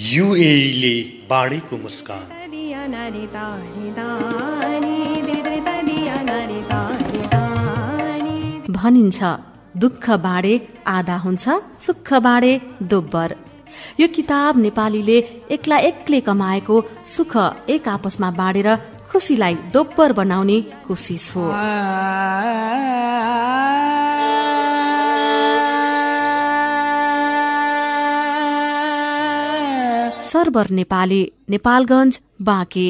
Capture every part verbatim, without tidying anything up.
युएईले बाढीको मुस्कान। भनिन्छ दुःख बाँडे आधा हुन्छ, सुख बाँडे दोब्बर। यो किताब नेपालीले एक्ला एक्लै कमाएको सुख एक आपसमा बाँडेर खुसीलाई दोब्बर बनाउने कोसिस हो। सर्वर नेपाली, नेपालगञ्ज, बाँके।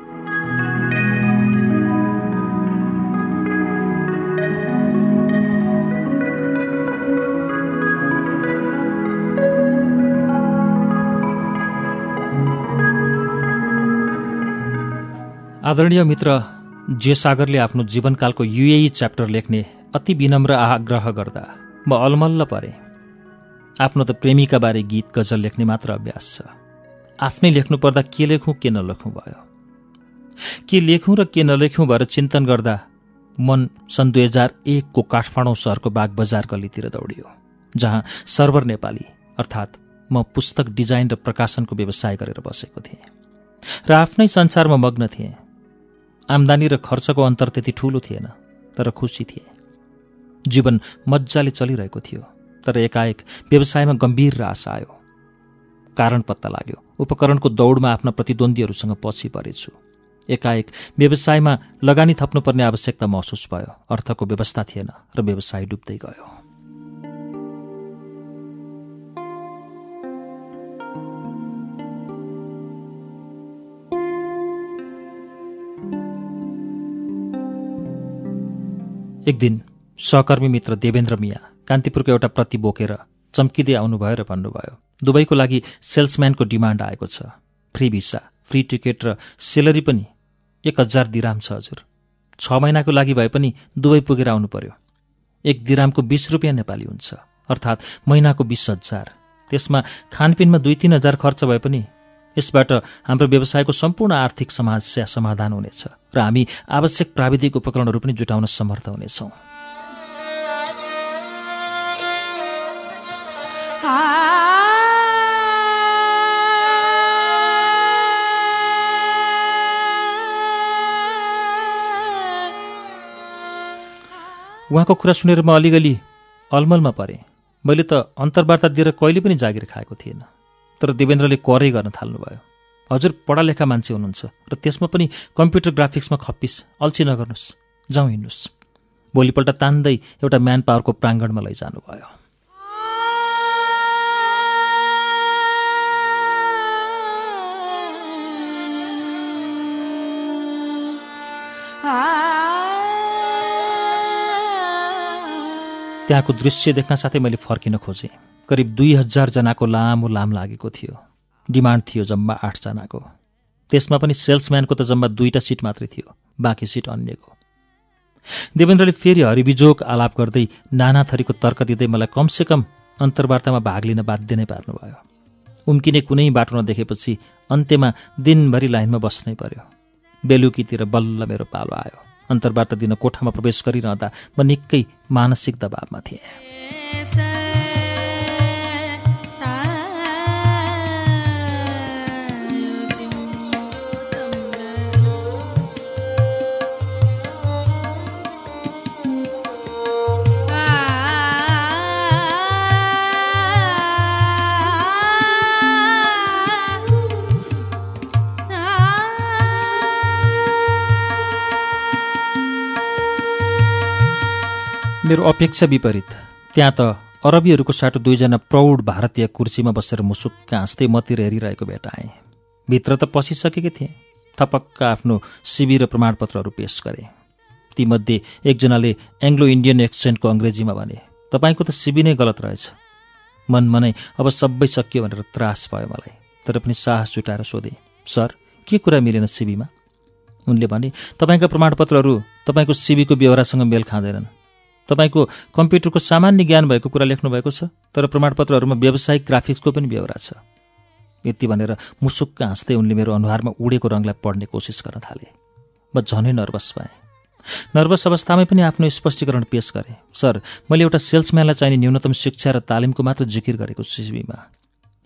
आदरणीय मित्र जे सागरले आफ्नो जीवनकालको युएई च्याप्टर लेख्ने अति विनम्र आग्रह गर्दा म अलमल्ल परे। आफ्नो त प्रेमीका बारे गीत गजल लेख्ने मात्र अभ्यास छ। आफ्नै लेख्नु पर्दा के लेखौँ के नलेखौँ भयो। के लेखौँ र के नलेखौँ भएर चिन्तन गर्दा मन सन् दुई हजार एकको काठमाडौँ सहरको बाग बजार गल्लीतिर दौडियो, जहाँ सर्वर नेपाली अर्थात् म पुस्तक डिजाइन र प्रकाशनको व्यवसाय गरेर बसेको थिएँ र आफ्नै संसारमा मग्न थिएँ। आम्दानी र खर्चको अन्तर त्यति ठूलो थिएन, तर खुसी थिए। जीवन मज्जाले चलिरहेको थियो, तर एकाएक व्यवसायमा गम्भीर रास आयो। कारण पत्ता लाग्यो, उपकरणको दौडमा आफ्ना प्रतिद्वन्द्वीहरूसँग पछि परेछु। एकाएक व्यवसायमा लगानी थप्नुपर्ने आवश्यकता महसुस भयो। अर्थको व्यवस्था थिएन र व्यवसाय डुब्दै गयो। एक दिन सहकर्मी मित्र देवेन्द्र मिया कान्तिपुरको एउटा प्रति बोकेर चम्किँदै आउनुभयो र भन्नुभयो, दुबईको लागि सेल्सम्यानको डिमान्ड आएको छ। फ्री भिसा, फ्री टिकट र सेलरी पनि एक हजार दिराम छ हजुर। छ महिनाको लागि भए पनि दुबई पुगेर आउनु पर्यो। एक दिरामको बिस रुपियाँ नेपाली हुन्छ, अर्थात् महिनाको बिस हजार। त्यसमा खानपिनमा दुई तीन हजार खर्च भए पनि यसबाट हाम्रो व्यवसायको सम्पूर्ण आर्थिक समस्या समाधान हुनेछ र हामी आवश्यक प्राविधिक उपकरणहरू पनि जुटाउन समर्थ हुनेछौँ। उहाँको कुरा सुनेर म अलिअलि अलमलमा परेँ। मैले त अन्तर्वार्ता दिएर कहिले पनि जागिर खाएको थिएन, तर देवेन्द्रले करै गर्न थाल्नुभयो। हजुर पढालेखा मान्छे हुनुहुन्छ र त्यसमा पनि कम्प्युटर ग्राफिक्समा खप्पिस, अल्छी नगर्नुहोस्, जाउँ हिँड्नुहोस्। भोलिपल्ट तान्दै एउटा म्यान पावरको प्राङ्गणमा लैजानुभयो। त्यहाँको दृश्य देख्न साथै मैले फर्किन खोजेँ। करिब दुई हजार जनाको लामो लाम लागेको थियो। डिमान्ड थियो जम्मा आठजनाको। त्यसमा पनि सेल्सम्यानको त जम्मा दुईटा सिट मात्रै थियो, बाँकी सिट अन्यको। देवेन्द्रले फेरि हरिबिजोग आलाप गर्दै नाना थरीको तर्क दिँदै मलाई कमसेकम अन्तर्वार्तामा भाग लिन बाध्य नै पार्नुभयो। उम्किने कुनै बाटो नदेखेपछि अन्त्यमा दिनभरि लाइनमा बस्नै पर्यो। बेलुकीतिर बल्ल मेरो पालो आयो। अन्तर्वार्ता दिन कोठामा प्रवेश गरिरहँदा म निकै मानसिक दबावमा थिएँ। मेरो अपेक्षा विपरीत। त्यहाँ त अरबीहरूको साटो दुईजना प्रौढ भारतीय कुर्सीमा बसेर मुसुक्क हाँस्दै मतिर हेरिरहेको भेटाएँ। भित्र त पसिसकेकै थिएँ। थपक्क आफ्नो सिबी र प्रमाणपत्रहरू पेश गरे। तीमध्ये एकजनाले एङ्ग्लो इन्डियन एक्सेन्टको अङ्ग्रेजीमा भने, तपाईँको त सिबी नै गलत रहेछ। मनमनै अब सबै सकियो भनेर त्रास भयो मलाई, तर पनि साहस जुटाएर सोधेँ, सर के कुरा मिलेन सिबीमा? उनले भने, तपाईँका प्रमाणपत्रहरू तपाईँको सिबीको बेहोरासँग मेल खाँदैनन्। तपाईँको कम्प्युटरको सामान्य ज्ञान भएको कुरा लेख्नुभएको छ, तर प्रमाणपत्रहरूमा व्यावसायिक ग्राफिक्सको पनि बेहोरा छ। यति भनेर मुसुक्क हाँस्दै उनले मेरो अनुहारमा उडेको रङलाई पढ्ने कोसिस गर्न थाले। म झनै नर्भस भएँ। नर्भस अवस्थामै पनि आफ्नो स्पष्टीकरण पेश गरेँ, सर मैले एउटा सेल्सम्यानलाई चाहिने न्यूनतम शिक्षा र तालिमको मात्र जिकिर गरेको सिबीमा।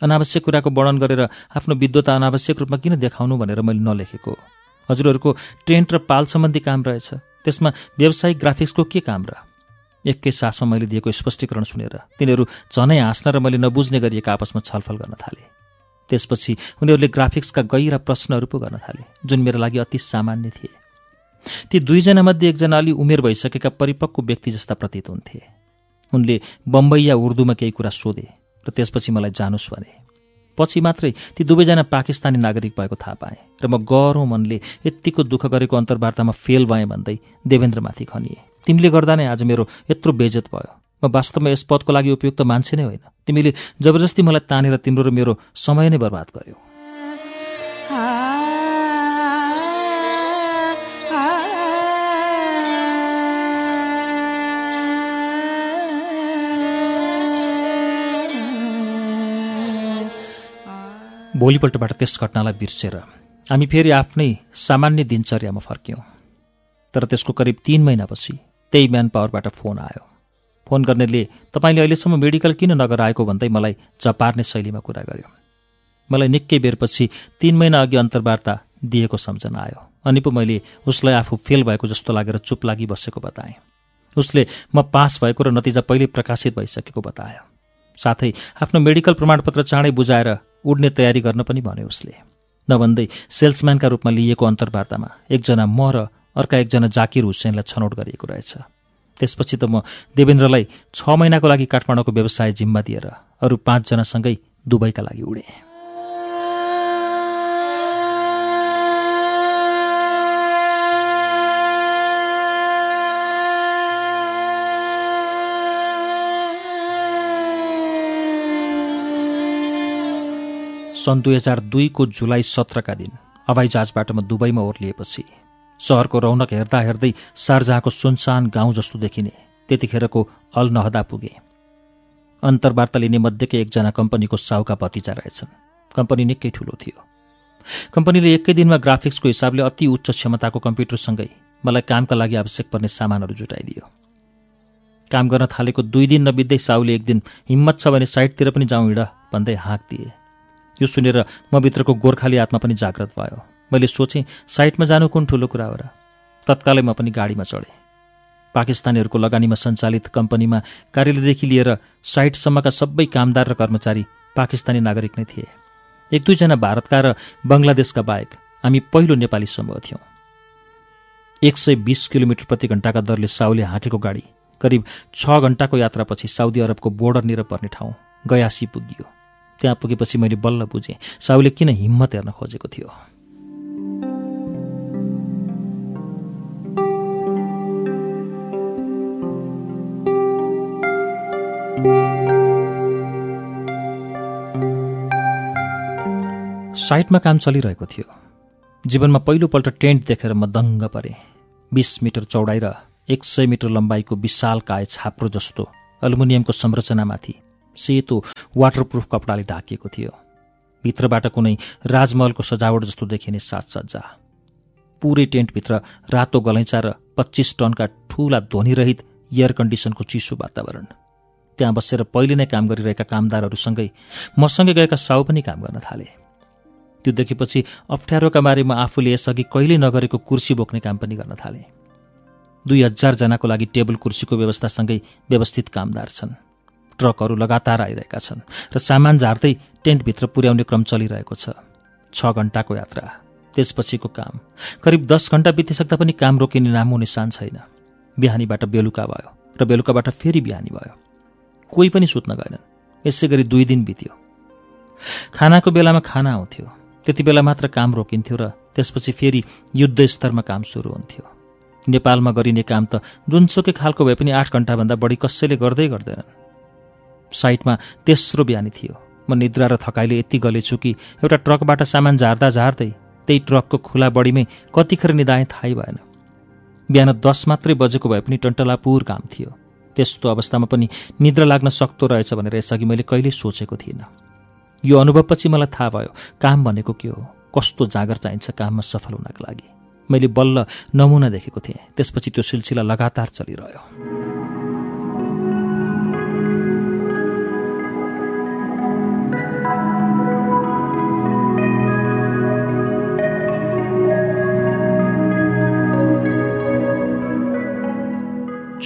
अनावश्यक कुराको वर्णन गरेर आफ्नो विद्वता अनावश्यक रूपमा किन देखाउनु भनेर मैले नलेखेको। हजुरहरूको टेन्ट र पाल सम्बन्धी काम रहेछ, त्यसमा व्यावसायिक ग्राफिक्सको के काम र? एकै सासमा मैले दिएको स्पष्टीकरण सुनेर तिनीहरू झनै हाँस्न र मैले नबुझ्ने गरिएका आपसमा छलफल गर्न थाले। त्यसपछि उनीहरूले ग्राफिक्सका गहिरा प्रश्नहरू पो गर्न थाले, जुन मेरो लागि अति सामान्य थिए। ती दुईजनामध्ये एकजना अलि उमेर भइसकेका परिपक्व व्यक्ति जस्ता प्रतीत हुन्थे। उनले बम्बई या उर्दूमा केही कुरा सोधे र त्यसपछि मलाई जानुस् भने। पछि मात्रै ती दुवैजना पाकिस्तानी नागरिक भएको थाहा पाएँ र म गह्रो मनले यत्तिको दुःख गरेको अन्तर्वार्तामा फेल भएँ भन्दै देवेन्द्रमाथि खनिए। तिमीले गर्दा नै आज मेरो यत्रो बेइज्जत भयो। म वास्तवमा यस पदको लागि उपयुक्त मान्छे नै होइन। तिमीले जबरजस्ती मलाई तानेर तिम्रो र मेरो समय नै बर्बाद गर्यो। भोलिपल्टबाट त्यस घटनालाई बिर्सेर हामी फेरि आफ्नै सामान्य दिनचर्यामा फर्क्यौँ। तर त्यसको करिब तीन महिनापछि त्यही म्यान पावरबाट फोन आयो। फोन गर्नेले तपाईँले अहिलेसम्म मेडिकल किन नगर आएको भन्दै मलाई चपार्ने शैलीमा कुरा गर्यो। मलाई निकै बेरपछि तीन महिना अघि अन्तर्वार्ता दिएको सम्झना आयो। अनि पो मैले उसलाई आफू फेल भएको जस्तो लागेर चुप लागि बसेको बताएँ। उसले म पास भएको र नतिजा पहिल्यै प्रकाशित भइसकेको बतायो। साथै आफ्नो मेडिकल प्रमाणपत्र चाँडै बुझाएर उड्ने तयारी गर्न पनि भन्यो उसले। नभन्दै सेल्सम्यानका रूपमा लिएको अन्तर्वार्तामा एकजना म र अर्का एकजना जाकिर हुसेनलाई छनौट गरिएको रहेछ। त्यसपछि त म देवेन्द्रलाई छ महिनाको लागि काठमाडौँको व्यवसाय जिम्मा दिएर अरू पाँचजनासँगै दुबईका लागि उडेँ। सन् दुई हजार दुईको जुलाई सत्रका दिन हवाईजहाजबाट म दुबईमा ओर्लिएपछि सहरको रौनक हेर्दा हेर्दै शारजाहको सुनसान गाउँ जस्तो देखिने त्यतिखेरको अल नहदा पुगे। अन्तर्वार्ता लिने मध्येकै एकजना कम्पनीको साहुका भतिजा रहेछन्। कम्पनी निकै ठुलो थियो। कम्पनीले एकै दिनमा ग्राफिक्सको हिसाबले अति उच्च क्षमताको कम्प्युटरसँगै मलाई कामका लागि आवश्यक पर्ने सामानहरू जुटाइदियो। काम गर्न थालेको दुई दिन नबित्दै साहुले एक दिन हिम्मत छ भने साइटतिर पनि जाउँ हिँड भन्दै हाँक दिए। यो सुनेर म भित्रको गोर्खाली आत्मा पनि जागृत भयो। मैले सोचेँ साइटमा जानु कुन ठुलो कुरा हो र। तत्कालै म पनि गाडीमा चढेँ। पाकिस्तानीहरूको लगानीमा सञ्चालित कम्पनीमा कार्यालयदेखि लिएर साइटसम्मका सबै कामदार र कर्मचारी पाकिस्तानी नागरिक नै थिए। एक दुईजना भारतका र बङ्गलादेशका बाहेक हामी पहिलो नेपाली समूह थियौँ। एक सय बिस किलोमिटर प्रति घण्टाका दरले साहुले हाँकेको गाडी करिब छ घण्टाको यात्रापछि साउदी अरबको बोर्डरनिर पर्ने ठाउँ गयासी पुगियो। त्यहाँ पुगेपछि मैले बल्ल बुझेँ साहुले किन हिम्मत हेर्न खोजेको थियो। साइटमा काम चलिरहेको थियो। जीवनमा पहिलोपल्ट टेन्ट देखेर म दङ्ग परेँ। बीस मिटर चौडाइ र एक सय मिटर लम्बाइको विशालकाय छाप्रो जस्तो एल्युमिनियमको संरचनामाथि सेतो वाटरप्रुफ कपडाले ढाकिएको थियो। भित्रबाट कुनै राजमहलको सजावट जस्तो देखिने साजसज्जा। पुरै टेन्टभित्र रातो गलैँचा र पच्चिस टनका ठूला ध्वनिरहित एयर कन्डिसनको चिसो वातावरण। त्यहाँ बसेर पहिले नै काम गरिरहेका कामदारहरूसँगै मसँगै गएका साहु पनि काम गर्न थाले। त्यो देखेपछि अप्ठ्यारोका मारे म आफूले यसअघि कहिल्यै नगरेको कुर्सी बोक्ने काम पनि गर्न थालेँ। दुई हजार जनाको लागि टेबल कुर्सीको व्यवस्थासँगै व्यवस्थित कामदार छन्। ट्रकहरू लगातार आइरहेका छन् र सामान झार्दै टेन्टभित्र पुर्याउने क्रम चलिरहेको छ। छ घण्टाको यात्रा, त्यसपछिको काम। करिब दस घण्टा बितिसक्दा पनि काम रोकिने नामो निशान छैन। बिहानीबाट बेलुका भयो र बेलुकाबाट फेरि बिहानी भयो। कोही पनि सुत्न गएनन्। यसै गरी दुई दिन बित्यो। खानाको बेलामा खाना आउँथ्यो, त्यति बेला मात्र काम रोकिन्थ्यो र त्यसपछि फेरि युद्ध स्तरमा काम सुरु हुन्थ्यो। नेपालमा गरिने काम त जुनसुकै खालको भए पनि आठ घण्टाभन्दा बढी कसैले गर्दै गर्दैनन्। साइटमा तेस्रो बिहानी थियो। म निद्रा र थकाइले यति गलेछु कि एउटा ट्रकबाट सामान झार्दा झार्दै त्यही ट्रकको खुला बडीमै कतिखेर निदाएँ थाहै भएन। बिहान दस मात्रै बजेको भए पनि टन्टलापुर काम थियो। त्यस्तो अवस्थामा पनि निद्रा लाग्न सक्दो रहेछ भनेर यसअघि मैले कहिल्यै सोचेको थिइनँ। यो अनुभवपछि मलाई थाहा भयो काम भनेको के हो, कस्तो जागर चाहिन्छ काममा सफल हुनका लागि। मैले बल्ल नमुना देखेको थिएँ। त्यसपछि त्यो सिलसिला लगातार चलिरह्यो।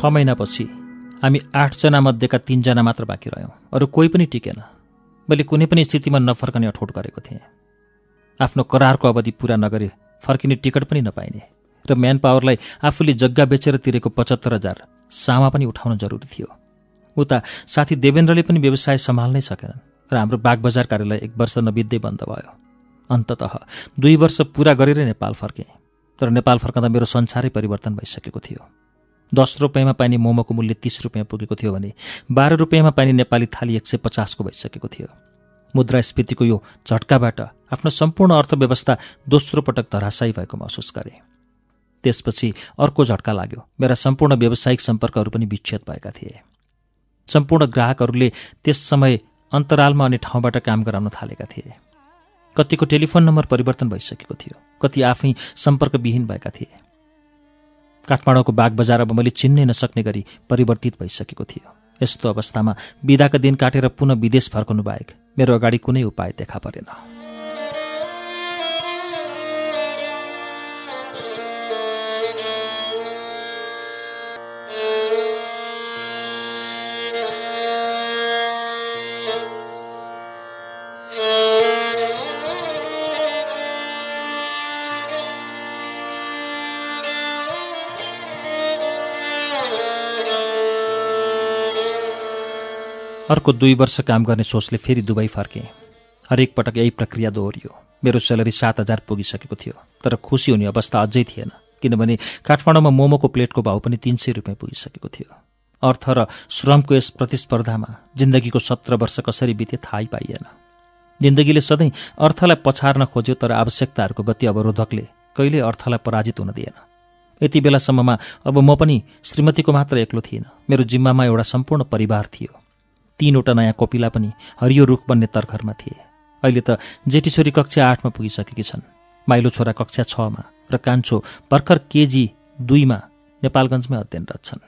छ महिनापछि हामी आठजना मध्येका तीनजना मात्र बाँकी रह्यौँ। अरू कोही पनि टिकेन। मैले कुनै पनि स्थितिमा नफर्कने अठोट गरेको थिएँ। आफ्नो करारको अवधि पूरा नगरे फर्किने टिकट पनि नपाइने र म्यान पावरलाई आफूले जग्गा बेचेर तिरेको पचहत्तर हजार सामा पनि उठाउन जरुरी थियो। उता साथी देवेन्द्रले पनि व्यवसाय सम्हाल्नै सकेनन् र हाम्रो बागबजार कार्यालय एक वर्ष नबित्दै बन्द भयो। अन्ततः दुई वर्ष पूरा गरेरै नेपाल फर्केँ। तर नेपाल फर्कँदा मेरो संसारै परिवर्तन भइसकेको थियो। दस रुपियाँमा पाइने मोमोको मूल्य तीस रुपियाँ पुगेको थियो भने बाह्र रुपियाँमा पाइने नेपाली थाली एक सय पचासको भइसकेको थियो। मुद्रास्फीतिको यो झट्काबाट आफ्नो सम्पूर्ण अर्थव्यवस्था दोस्रो पटक धराशायी भएको महसुस गरेँ। त्यसपछि अर्को झट्का लाग्यो। मेरा सम्पूर्ण व्यावसायिक सम्पर्कहरू पनि विच्छेद भएका थिए। सम्पूर्ण ग्राहकहरूले त्यस समय अन्तरालमा अनि ठाउँबाट काम गराउन थालेका थिए। कतिको टेलिफोन नम्बर परिवर्तन भइसकेको थियो, कति आफै सम्पर्कविहीन भएका थिए। काठमाडौँको बाग बजार अब मैले चिन्नै नसक्ने गरी परिवर्तित भइसकेको थियो। यस्तो अवस्थामा बिदाका दिन काटेर पुनः विदेश फर्कनु बाहेक मेरो अगाडि कुनै उपाय देखा परेन। अर्को दुई वर्ष काम गर्ने सोचले फेरि दुबई फर्केँ। हरेक पटक यही प्रक्रिया दोहोरियो। मेरो स्यालेरी सात हजार पुगिसकेको थियो, तर खुसी हुने अवस्था अझै थिएन, किनभने काठमाडौँमा मोमोको प्लेटको भाउ पनि तीन सय रुपियाँ पुगिसकेको थियो। अर्थ र श्रमको यस प्रतिस्पर्धामा जिन्दगीको सत्र वर्ष कसरी बिते थाहै पाइएन। जिन्दगीले सधैँ अर्थलाई पछार्न खोज्यो, तर आवश्यकताहरूको गति अवरोधकले कहिल्यै अर्थलाई पराजित हुन दिएन। यति बेलासम्ममा अब म पनि श्रीमतीको मात्र एक्लो थिइनँ। मेरो जिम्मामा एउटा सम्पूर्ण परिवार थियो। तीनवटा नयाँ कोपिला पनि हरियो रुख बन्ने तर्खरमा थिए। अहिले त जेठी छोरी कक्षा आठमा पुगिसकेकी छन्, माइलो छोरा कक्षा छमा र कान्छो भर्खर केजी दुईमा नेपालगञ्जमै अध्ययनरत छन्।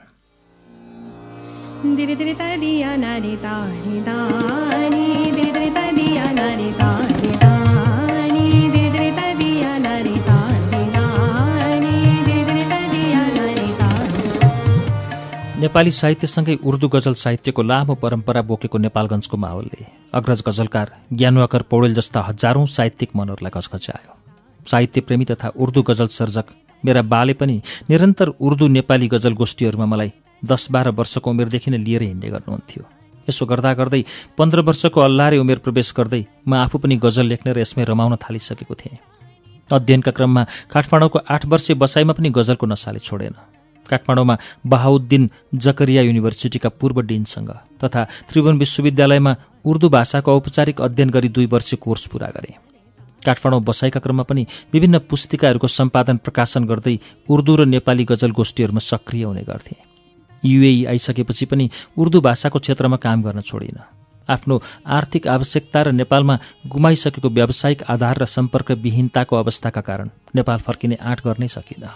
नेपाली साहित्यसँगै उर्दू गजल साहित्यको लामो परम्परा बोकेको नेपालगञ्जको माहौलले अग्रज गजलकार ज्ञानवाकर पौडेल जस्ता हजारौं साहित्यिक मनहरूलाई घचघच्यायो। साहित्य प्रेमी तथा उर्दू गजल सर्जक मेरा बाले पनि निरन्तर उर्दू नेपाली गजल गोष्ठीहरूमा मलाई दस बाह्र वर्षको उमेरदेखि नै लिएर हिँड्ने गर्नुहुन्थ्यो। यसो गर्दा गर्दै पन्ध्र वर्षको अल्लारे उमेर प्रवेश गर्दै म आफू पनि गजल लेख्ने र यसमै रमाउन थालिसकेको थिएँ। अध्ययनका क्रममा काठमाडौँको आठ वर्षे बसाइमा पनि गजलको नसाले छोडेन। काठमाडौँमा बहाउद्दिन जकरिया युनिभर्सिटीका पूर्व डिनसँग तथा त्रिभुवन विश्वविद्यालयमा उर्दू भाषाको औपचारिक अध्ययन गरी दुई वर्ष कोर्स पूरा गरे। काठमाडौँ बसाइका क्रममा पनि विभिन्न पुस्तिकाहरूको सम्पादन प्रकाशन गर्दै उर्दू र नेपाली गजल गोष्ठीहरूमा सक्रिय हुने गर्थे। युएई आइसकेपछि पनि उर्दू भाषाको क्षेत्रमा काम गर्न छोडिन। आफ्नो आर्थिक आवश्यकता र नेपालमा गुमाइसकेको व्यावसायिक आधार र सम्पर्क विहीनताको अवस्थाका कारण नेपाल फर्किने आँट गर्नै सकिन।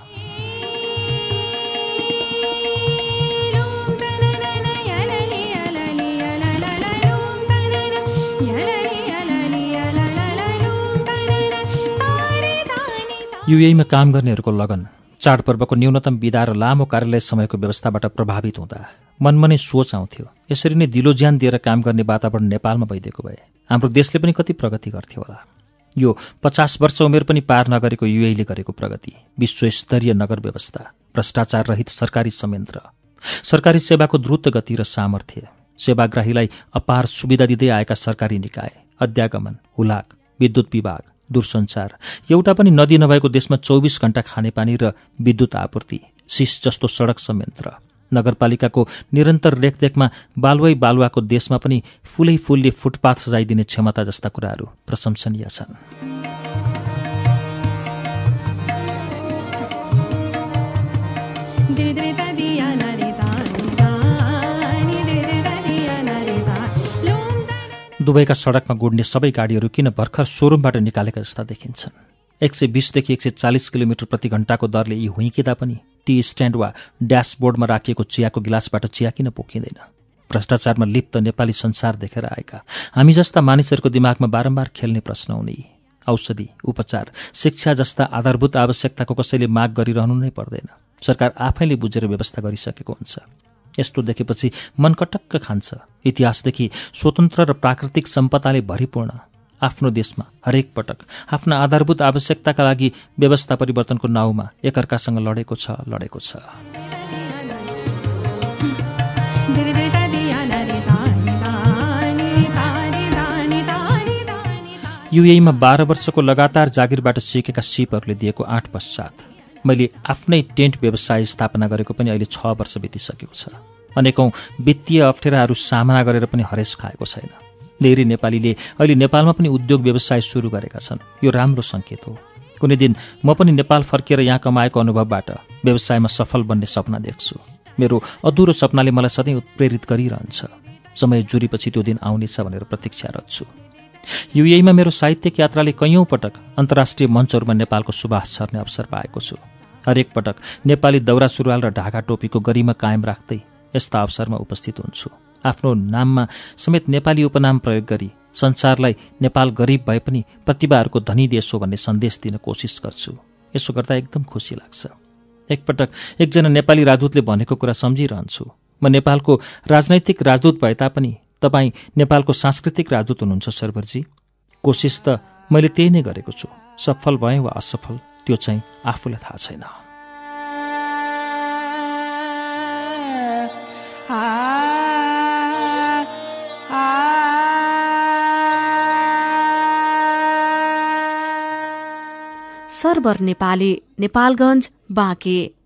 युएईमा काम गर्नेहरूको लगन, चाडपर्वको न्यूनतम बिदा र लामो कार्यालय समयको व्यवस्थाबाट प्रभावित हुँदा मनमा नै सोच आउँथ्यो, यसरी नै दिलो ज्यान दिएर काम गर्ने वातावरण नेपालमा भइदिएको भए हाम्रो देशले पनि कति प्रगति गर्थ्यो होला। यो पचास वर्ष उमेर पनि पार नगरेको युएईले गरेको प्रगति, विश्वस्तरीय नगर व्यवस्था, भ्रष्टाचार रहित सरकारी संयन्त्र, सरकारी सेवाको द्रुत गति र सामर्थ्य, सेवाग्राहीलाई अपार सुविधा दिँदै आएका सरकारी निकाय, अध्यागमन, हुलाक, विद्युत विभाग, दूरसञ्चार, एउटा पनि नदी नभएको देशमा चौबिस घण्टा खानेपानी र विद्युत आपूर्ति, सिस जस्तो सडक संयन्त्र, नगरपालिकाको निरन्तर रेखदेखमा बालुवै बालुवाको देशमा पनि फुलै फुलले फुटपाथ सजाइदिने क्षमता जस्ता कुराहरू प्रशंसनीय छन्। दुबईका सडकमा गुड्ने सबै गाडीहरू किन भर्खर सोरुमबाट निकालेका जस्ता देखिन्छन्। एक सय बीसदेखि एक सय चालिस किलोमिटर प्रति घण्टाको दरले यी हुइकिँदा पनि टी स्ट्यान्ड वा ड्यासबोर्डमा राखिएको चियाको गिलासबाट चिया किन पोखिँदैन। भ्रष्टाचारमा लिप्त नेपाली संसार देखेर आएका हामी जस्ता मानिसहरूको दिमागमा बारम्बार खेल्ने प्रश्न हुने, औषधि, उपचार, शिक्षा जस्ता आधारभूत आवश्यकताको कसैले माग गरिरहनु नै पर्दैन। सरकार आफैले बुझेर व्यवस्था गरिसकेको हुन्छ। यस्तो देखेपछि मन कटक्क खान्छ। इतिहासदेखि स्वतन्त्र र प्राकृतिक सम्पदाले भरिपूर्ण आफ्नो देशमा हरेक पटक आफ्ना आधारभूत आवश्यकताका लागि व्यवस्था परिवर्तनको नाउँमा एकअर्कासँग लडेको छ लडेको छ युएईमा बाह्र वर्षको लगातार जागिरबाट सिकेका सिपहरूले दिएको आठ पश्चात मैले आफ्नै टेन्ट व्यवसाय स्थापना गरेको पनि अहिले छ वर्ष बितिसकेको छ। अनेकौं वित्तीय अप्ठ्याराहरू सामना गरेर पनि हरेस खाएको छैन। धेरै नेपालीले अहिले नेपालमा पनि उद्योग व्यवसाय सुरु गरेका छन्। यो राम्रो संकेत हो। कुनै दिन म पनि नेपाल फर्किएर यहाँ कमाएको अनुभवबाट व्यवसायमा सफल बन्ने सपना देख्छु। मेरो अधुरो सपनाले मलाई सधैँ उत्प्रेरित गरिरहन्छ। समय जुरेपछि त्यो दिन आउनेछ भनेर प्रतीक्षारत छु। युएईमा मेरो साहित्यिक यात्राले कैयौं पटक अन्तर्राष्ट्रिय मञ्चहरूमा नेपालको सुबास छर्ने अवसर पाएको छु। हरेक पटक नेपाली दौरा सुरुवाल र ढाका टोपीको गरिमा कायम राख्दै यस्ता अवसरमा उपस्थित हुन्छु। आफ्नो नाममा समेत नेपाली उपनाम प्रयोग गरी संसारलाई नेपाल गरिब भए पनि प्रतिभाहरूको धनी देश हो भन्ने सन्देश दिन कोसिस गर्छु। यसो गर्दा एकदम खुसी लाग्छ। एकपटक एकजना नेपाली राजदूतले भनेको कुरा सम्झिरहन्छु। म नेपालको राजनैतिक राजदूत भए तापनि तपाईँ नेपालको सांस्कृतिक राजदूत हुनुहुन्छ सरवरजी। कोसिस त मैले त्यही नै गरेको छु। सफल भएँ वा असफल त्यो चाहिँ आफूलाई थाहा छैन। सर्वर नेपाली, नेपालगञ्ज, बाँके।